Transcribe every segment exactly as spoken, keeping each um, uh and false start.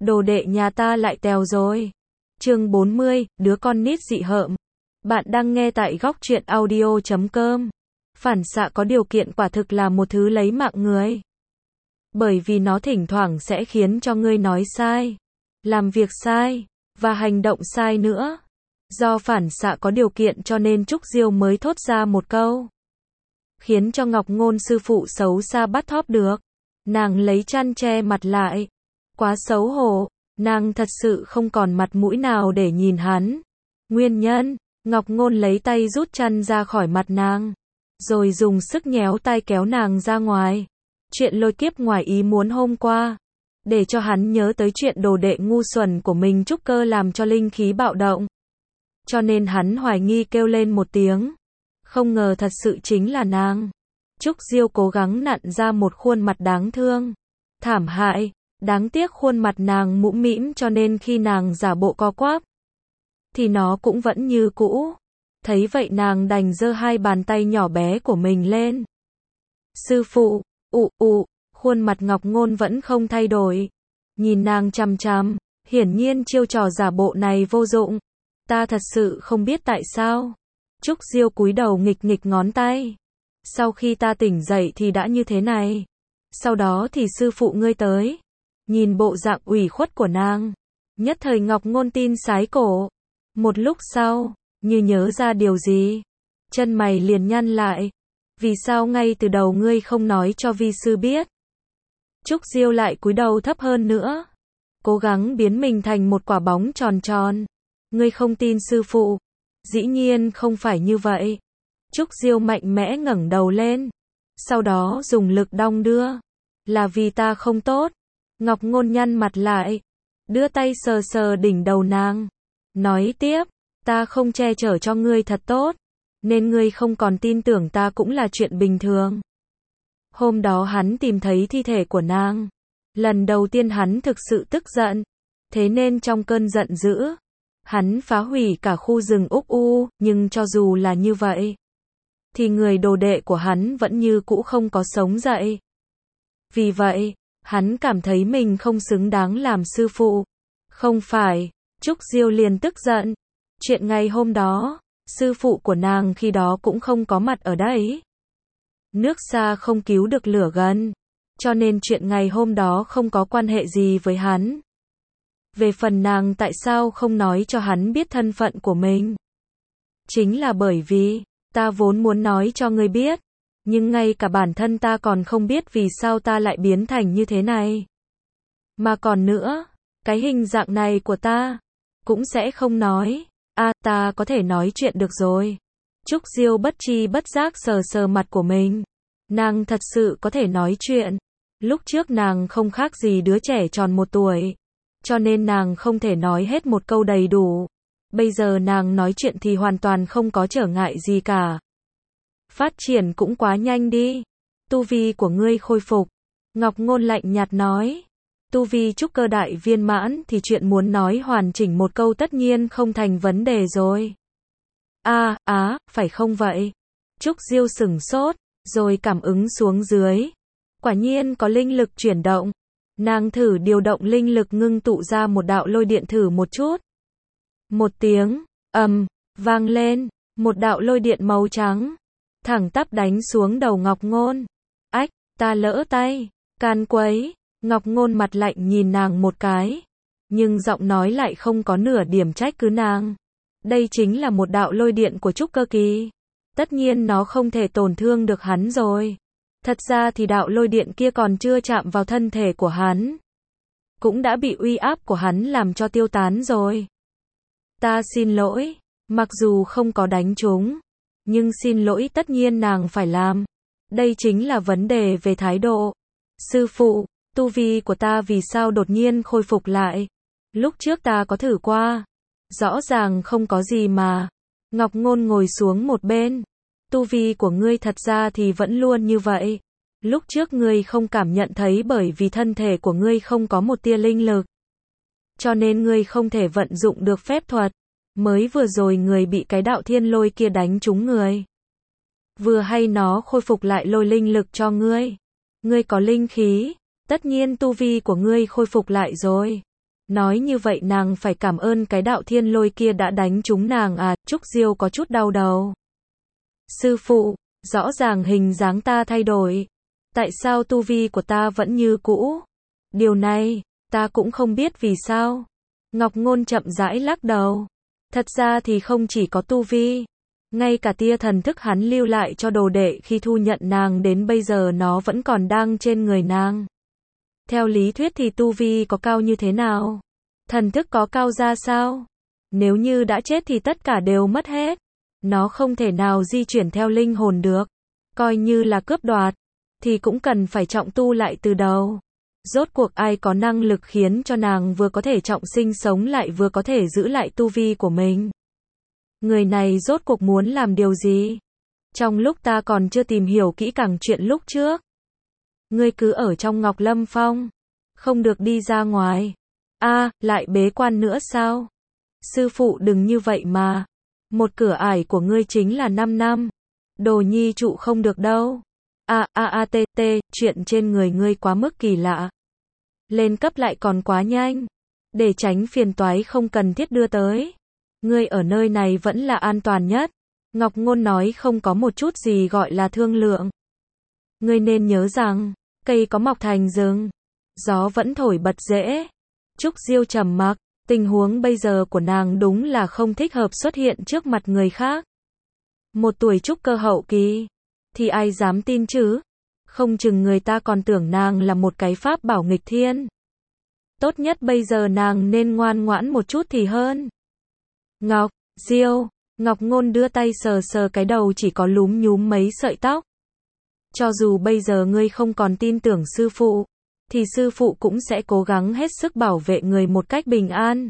Đồ đệ nhà ta lại tèo rồi. Chương bốn mươi, đứa con nít dị hợm. Bạn đang nghe tại góc truyện audio chấm com. Phản xạ có điều kiện quả thực là một thứ lấy mạng người. Bởi vì nó thỉnh thoảng sẽ khiến cho ngươi nói sai, làm việc sai, và hành động sai nữa. Do phản xạ có điều kiện cho nên Trúc Diêu mới thốt ra một câu, khiến cho Ngọc Ngôn sư phụ xấu xa bắt thóp được. Nàng lấy chăn che mặt lại. Quá xấu hổ, nàng thật sự không còn mặt mũi nào để nhìn hắn. Nguyên nhân, Ngọc Ngôn lấy tay rút chăn ra khỏi mặt nàng, rồi dùng sức nhéo tay kéo nàng ra ngoài. Chuyện lôi kiếp ngoài ý muốn hôm qua, để cho hắn nhớ tới chuyện đồ đệ ngu xuẩn của mình trúc cơ làm cho linh khí bạo động. Cho nên hắn hoài nghi kêu lên một tiếng. Không ngờ thật sự chính là nàng. Trúc Diêu cố gắng nặn ra một khuôn mặt đáng thương, thảm hại. Đáng tiếc khuôn mặt nàng mũm mĩm cho nên khi nàng giả bộ co quắp, thì nó cũng vẫn như cũ. Thấy vậy nàng đành giơ hai bàn tay nhỏ bé của mình lên. Sư phụ, ụ ụ, khuôn mặt Ngọc Ngôn vẫn không thay đổi. Nhìn nàng chằm chằm, hiển nhiên chiêu trò giả bộ này vô dụng. Ta thật sự không biết tại sao. Trúc Diêu cúi đầu nghịch nghịch ngón tay. Sau khi ta tỉnh dậy thì đã như thế này. Sau đó thì sư phụ ngươi tới. Nhìn bộ dạng ủy khuất của nàng, nhất thời Ngọc Ngôn tin sái cổ. Một lúc sau, như nhớ ra điều gì, chân mày liền nhăn lại. Vì sao ngay từ đầu ngươi không nói cho vi sư biết? Trúc Diêu lại cúi đầu thấp hơn nữa, cố gắng biến mình thành một quả bóng tròn tròn. Ngươi không tin sư phụ? Dĩ nhiên không phải như vậy. Trúc Diêu mạnh mẽ ngẩng đầu lên, sau đó dùng lực đong đưa. Là vì ta không tốt. Ngọc Ngôn nhăn mặt lại, đưa tay sờ sờ đỉnh đầu nàng, nói tiếp, ta không che chở cho ngươi thật tốt, nên ngươi không còn tin tưởng ta cũng là chuyện bình thường. Hôm đó hắn tìm thấy thi thể của nàng. Lần đầu tiên hắn thực sự tức giận, thế nên trong cơn giận dữ, hắn phá hủy cả khu rừng úc u, nhưng cho dù là như vậy, thì người đồ đệ của hắn vẫn như cũ không có sống dậy. Vì vậy, hắn cảm thấy mình không xứng đáng làm sư phụ. Không phải, Trúc Diêu liền tức giận. Chuyện ngày hôm đó, sư phụ của nàng khi đó cũng không có mặt ở đây. Nước xa không cứu được lửa gần, cho nên chuyện ngày hôm đó không có quan hệ gì với hắn. Về phần nàng tại sao không nói cho hắn biết thân phận của mình? Chính là bởi vì, ta vốn muốn nói cho ngươi biết. Nhưng ngay cả bản thân ta còn không biết vì sao ta lại biến thành như thế này. Mà còn nữa, cái hình dạng này của ta, cũng sẽ không nói. À, ta có thể nói chuyện được rồi. Trúc Diêu bất tri bất giác sờ sờ mặt của mình. Nàng thật sự có thể nói chuyện. Lúc trước nàng không khác gì đứa trẻ tròn một tuổi. Cho nên nàng không thể nói hết một câu đầy đủ. Bây giờ nàng nói chuyện thì hoàn toàn không có trở ngại gì cả. Phát triển cũng quá nhanh đi. Tu vi của ngươi khôi phục. Ngọc Ngôn lạnh nhạt nói. Tu vi trúc cơ đại viên mãn thì chuyện muốn nói hoàn chỉnh một câu tất nhiên không thành vấn đề rồi. À, á, phải không vậy? Trúc Diêu sửng sốt, rồi cảm ứng xuống dưới. Quả nhiên có linh lực chuyển động. Nàng thử điều động linh lực ngưng tụ ra một đạo lôi điện thử một chút. Một tiếng, ầm, vang lên, một đạo lôi điện màu trắng thẳng tắp đánh xuống đầu Ngọc Ngôn. Ách, ta lỡ tay, can quấy. Ngọc Ngôn mặt lạnh nhìn nàng một cái, nhưng giọng nói lại không có nửa điểm trách cứ nàng. Đây chính là một đạo lôi điện của trúc cơ kỳ. Tất nhiên nó không thể tổn thương được hắn rồi. Thật ra thì đạo lôi điện kia còn chưa chạm vào thân thể của hắn, cũng đã bị uy áp của hắn làm cho tiêu tán rồi. Ta xin lỗi, mặc dù không có đánh trúng, nhưng xin lỗi tất nhiên nàng phải làm. Đây chính là vấn đề về thái độ. Sư phụ, tu vi của ta vì sao đột nhiên khôi phục lại? Lúc trước ta có thử qua. Rõ ràng không có gì mà. Ngọc Ngôn ngồi xuống một bên. Tu vi của ngươi thật ra thì vẫn luôn như vậy. Lúc trước ngươi không cảm nhận thấy bởi vì thân thể của ngươi không có một tia linh lực. Cho nên ngươi không thể vận dụng được phép thuật. Mới vừa rồi người bị cái đạo thiên lôi kia đánh trúng người. Vừa hay nó khôi phục lại lôi linh lực cho ngươi. Ngươi có linh khí, tất nhiên tu vi của ngươi khôi phục lại rồi. Nói như vậy nàng phải cảm ơn cái đạo thiên lôi kia đã đánh trúng nàng à, Trúc Diêu có chút đau đầu. Sư phụ, rõ ràng hình dáng ta thay đổi. Tại sao tu vi của ta vẫn như cũ? Điều này, ta cũng không biết vì sao. Ngọc Ngôn chậm rãi lắc đầu. Thật ra thì không chỉ có tu vi. Ngay cả tia thần thức hắn lưu lại cho đồ đệ khi thu nhận nàng đến bây giờ nó vẫn còn đang trên người nàng. Theo lý thuyết thì tu vi có cao như thế nào? Thần thức có cao ra sao? Nếu như đã chết thì tất cả đều mất hết. Nó không thể nào di chuyển theo linh hồn được. Coi như là cướp đoạt, thì cũng cần phải trọng tu lại từ đầu. Rốt cuộc ai có năng lực khiến cho nàng vừa có thể trọng sinh sống lại vừa có thể giữ lại tu vi của mình? Người này rốt cuộc muốn làm điều gì? Trong lúc ta còn chưa tìm hiểu kỹ càng chuyện lúc trước, ngươi cứ ở trong Ngọc Lâm Phong, không được đi ra ngoài. A, à, lại bế quan nữa sao? Sư phụ đừng như vậy mà. Một cửa ải của ngươi chính là năm năm. Đồ nhi trụ không được đâu. A a a t t, chuyện trên người ngươi quá mức kỳ lạ. Lên cấp lại còn quá nhanh. Để tránh phiền toái không cần thiết đưa tới. Ngươi ở nơi này vẫn là an toàn nhất. Ngọc Ngôn nói không có một chút gì gọi là thương lượng. Ngươi nên nhớ rằng, cây có mọc thành rừng, gió vẫn thổi bật rễ. Trúc Diêu trầm mặc, tình huống bây giờ của nàng đúng là không thích hợp xuất hiện trước mặt người khác. Một tuổi trúc cơ hậu kỳ, thì ai dám tin chứ? Không chừng người ta còn tưởng nàng là một cái pháp bảo nghịch thiên. Tốt nhất bây giờ nàng nên ngoan ngoãn một chút thì hơn. Ngọc, Diêu, Ngọc Ngôn đưa tay sờ sờ cái đầu chỉ có lúm nhúm mấy sợi tóc. Cho dù bây giờ ngươi không còn tin tưởng sư phụ, thì sư phụ cũng sẽ cố gắng hết sức bảo vệ người một cách bình an.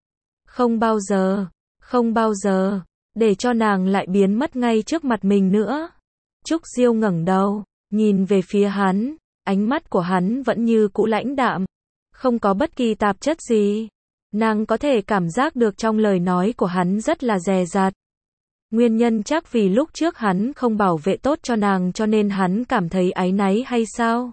Không bao giờ, không bao giờ, để cho nàng lại biến mất ngay trước mặt mình nữa. Trúc Diêu ngẩng đầu, nhìn về phía hắn, ánh mắt của hắn vẫn như cũ lãnh đạm, không có bất kỳ tạp chất gì. Nàng có thể cảm giác được trong lời nói của hắn rất là dè dặt. Nguyên nhân chắc vì lúc trước hắn không bảo vệ tốt cho nàng cho nên hắn cảm thấy áy náy hay sao?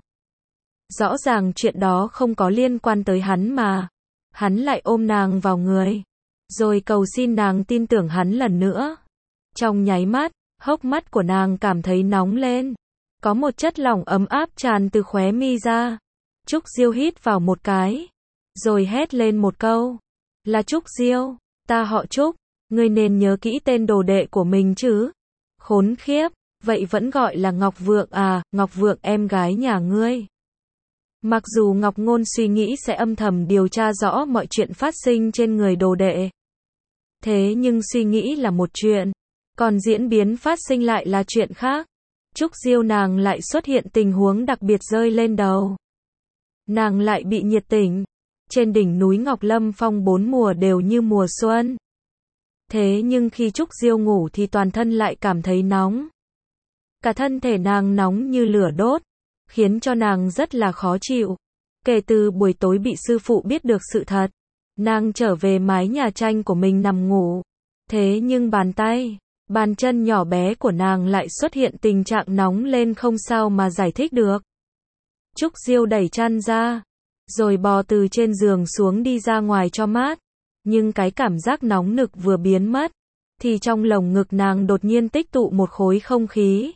Rõ ràng chuyện đó không có liên quan tới hắn mà. Hắn lại ôm nàng vào người, rồi cầu xin nàng tin tưởng hắn lần nữa. Trong nháy mắt, hốc mắt của nàng cảm thấy nóng lên. Có một chất lỏng ấm áp tràn từ khóe mi ra. Trúc Diêu hít vào một cái, rồi hét lên một câu. Là Trúc Diêu, ta họ Trúc, ngươi nên nhớ kỹ tên đồ đệ của mình chứ. Khốn khiếp, vậy vẫn gọi là Ngọc Vượng à, Ngọc Vượng em gái nhà ngươi. Mặc dù Ngọc Ngôn suy nghĩ sẽ âm thầm điều tra rõ mọi chuyện phát sinh trên người đồ đệ. Thế nhưng suy nghĩ là một chuyện, còn diễn biến phát sinh lại là chuyện khác. Trúc Diêu nàng lại xuất hiện tình huống đặc biệt rơi lên đầu. Nàng lại bị nhiệt tình. Trên đỉnh núi Ngọc Lâm Phong bốn mùa đều như mùa xuân. Thế nhưng khi Trúc Diêu ngủ thì toàn thân lại cảm thấy nóng. Cả thân thể nàng nóng như lửa đốt, khiến cho nàng rất là khó chịu. Kể từ buổi tối bị sư phụ biết được sự thật, nàng trở về mái nhà tranh của mình nằm ngủ. Thế nhưng bàn tay, bàn chân nhỏ bé của nàng lại xuất hiện tình trạng nóng lên không sao mà giải thích được. Trúc Diêu đẩy chăn ra, rồi bò từ trên giường xuống đi ra ngoài cho mát. Nhưng cái cảm giác nóng nực vừa biến mất, thì trong lồng ngực nàng đột nhiên tích tụ một khối không khí.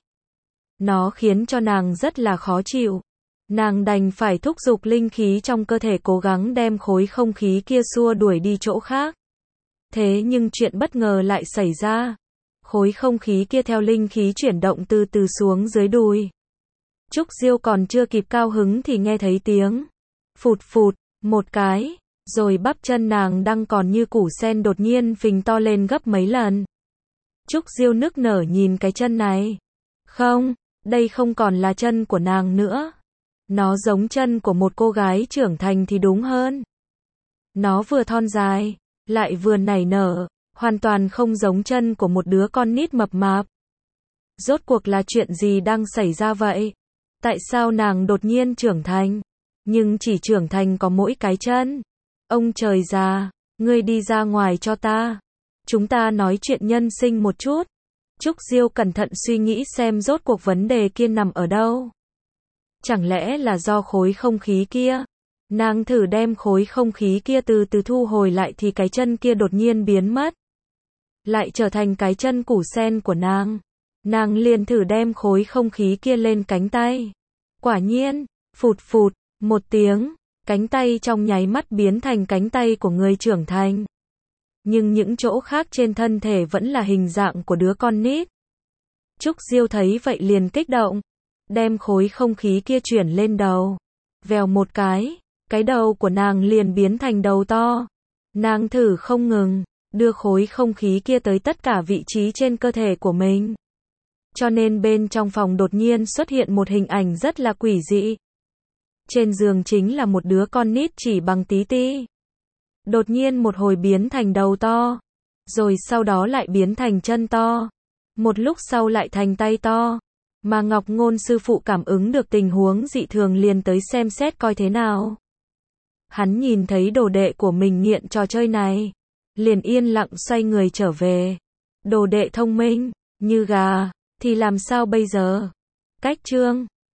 Nó khiến cho nàng rất là khó chịu. Nàng đành phải thúc giục linh khí trong cơ thể cố gắng đem khối không khí kia xua đuổi đi chỗ khác. Thế nhưng chuyện bất ngờ lại xảy ra. Khối không khí kia theo linh khí chuyển động từ từ xuống dưới đùi. Trúc Diêu còn chưa kịp cao hứng thì nghe thấy tiếng phụt phụt, một cái, rồi bắp chân nàng đang còn như củ sen đột nhiên phình to lên gấp mấy lần. Trúc Diêu nức nở nhìn cái chân này. Không, đây không còn là chân của nàng nữa. Nó giống chân của một cô gái trưởng thành thì đúng hơn. Nó vừa thon dài, lại vừa nảy nở, hoàn toàn không giống chân của một đứa con nít mập mạp. Rốt cuộc là chuyện gì đang xảy ra vậy? Tại sao nàng đột nhiên trưởng thành? Nhưng chỉ trưởng thành có mỗi cái chân. Ông trời già, ngươi đi ra ngoài cho ta. Chúng ta nói chuyện nhân sinh một chút. Trúc Diêu cẩn thận suy nghĩ xem rốt cuộc vấn đề kia nằm ở đâu. Chẳng lẽ là do khối không khí kia? Nàng thử đem khối không khí kia từ từ thu hồi lại thì cái chân kia đột nhiên biến mất. Lại trở thành cái chân củ sen của nàng. Nàng liền thử đem khối không khí kia lên cánh tay. Quả nhiên, phụt phụt, một tiếng, cánh tay trong nháy mắt biến thành cánh tay của người trưởng thành. Nhưng những chỗ khác trên thân thể vẫn là hình dạng của đứa con nít. Trúc Diêu thấy vậy liền kích động, đem khối không khí kia chuyển lên đầu. Vèo một cái, cái đầu của nàng liền biến thành đầu to. Nàng thử không ngừng, đưa khối không khí kia tới tất cả vị trí trên cơ thể của mình. Cho nên bên trong phòng đột nhiên xuất hiện một hình ảnh rất là quỷ dị. Trên giường chính là một đứa con nít chỉ bằng tí ti. Đột nhiên một hồi biến thành đầu to, rồi sau đó lại biến thành chân to, một lúc sau lại thành tay to. Mà Ngọc Ngôn sư phụ cảm ứng được tình huống dị thường liền tới xem xét coi thế nào. Hắn nhìn thấy đồ đệ của mình nghiện trò chơi này, liền yên lặng xoay người trở về. Đồ đệ thông minh, như gà, thì làm sao bây giờ? Cách chương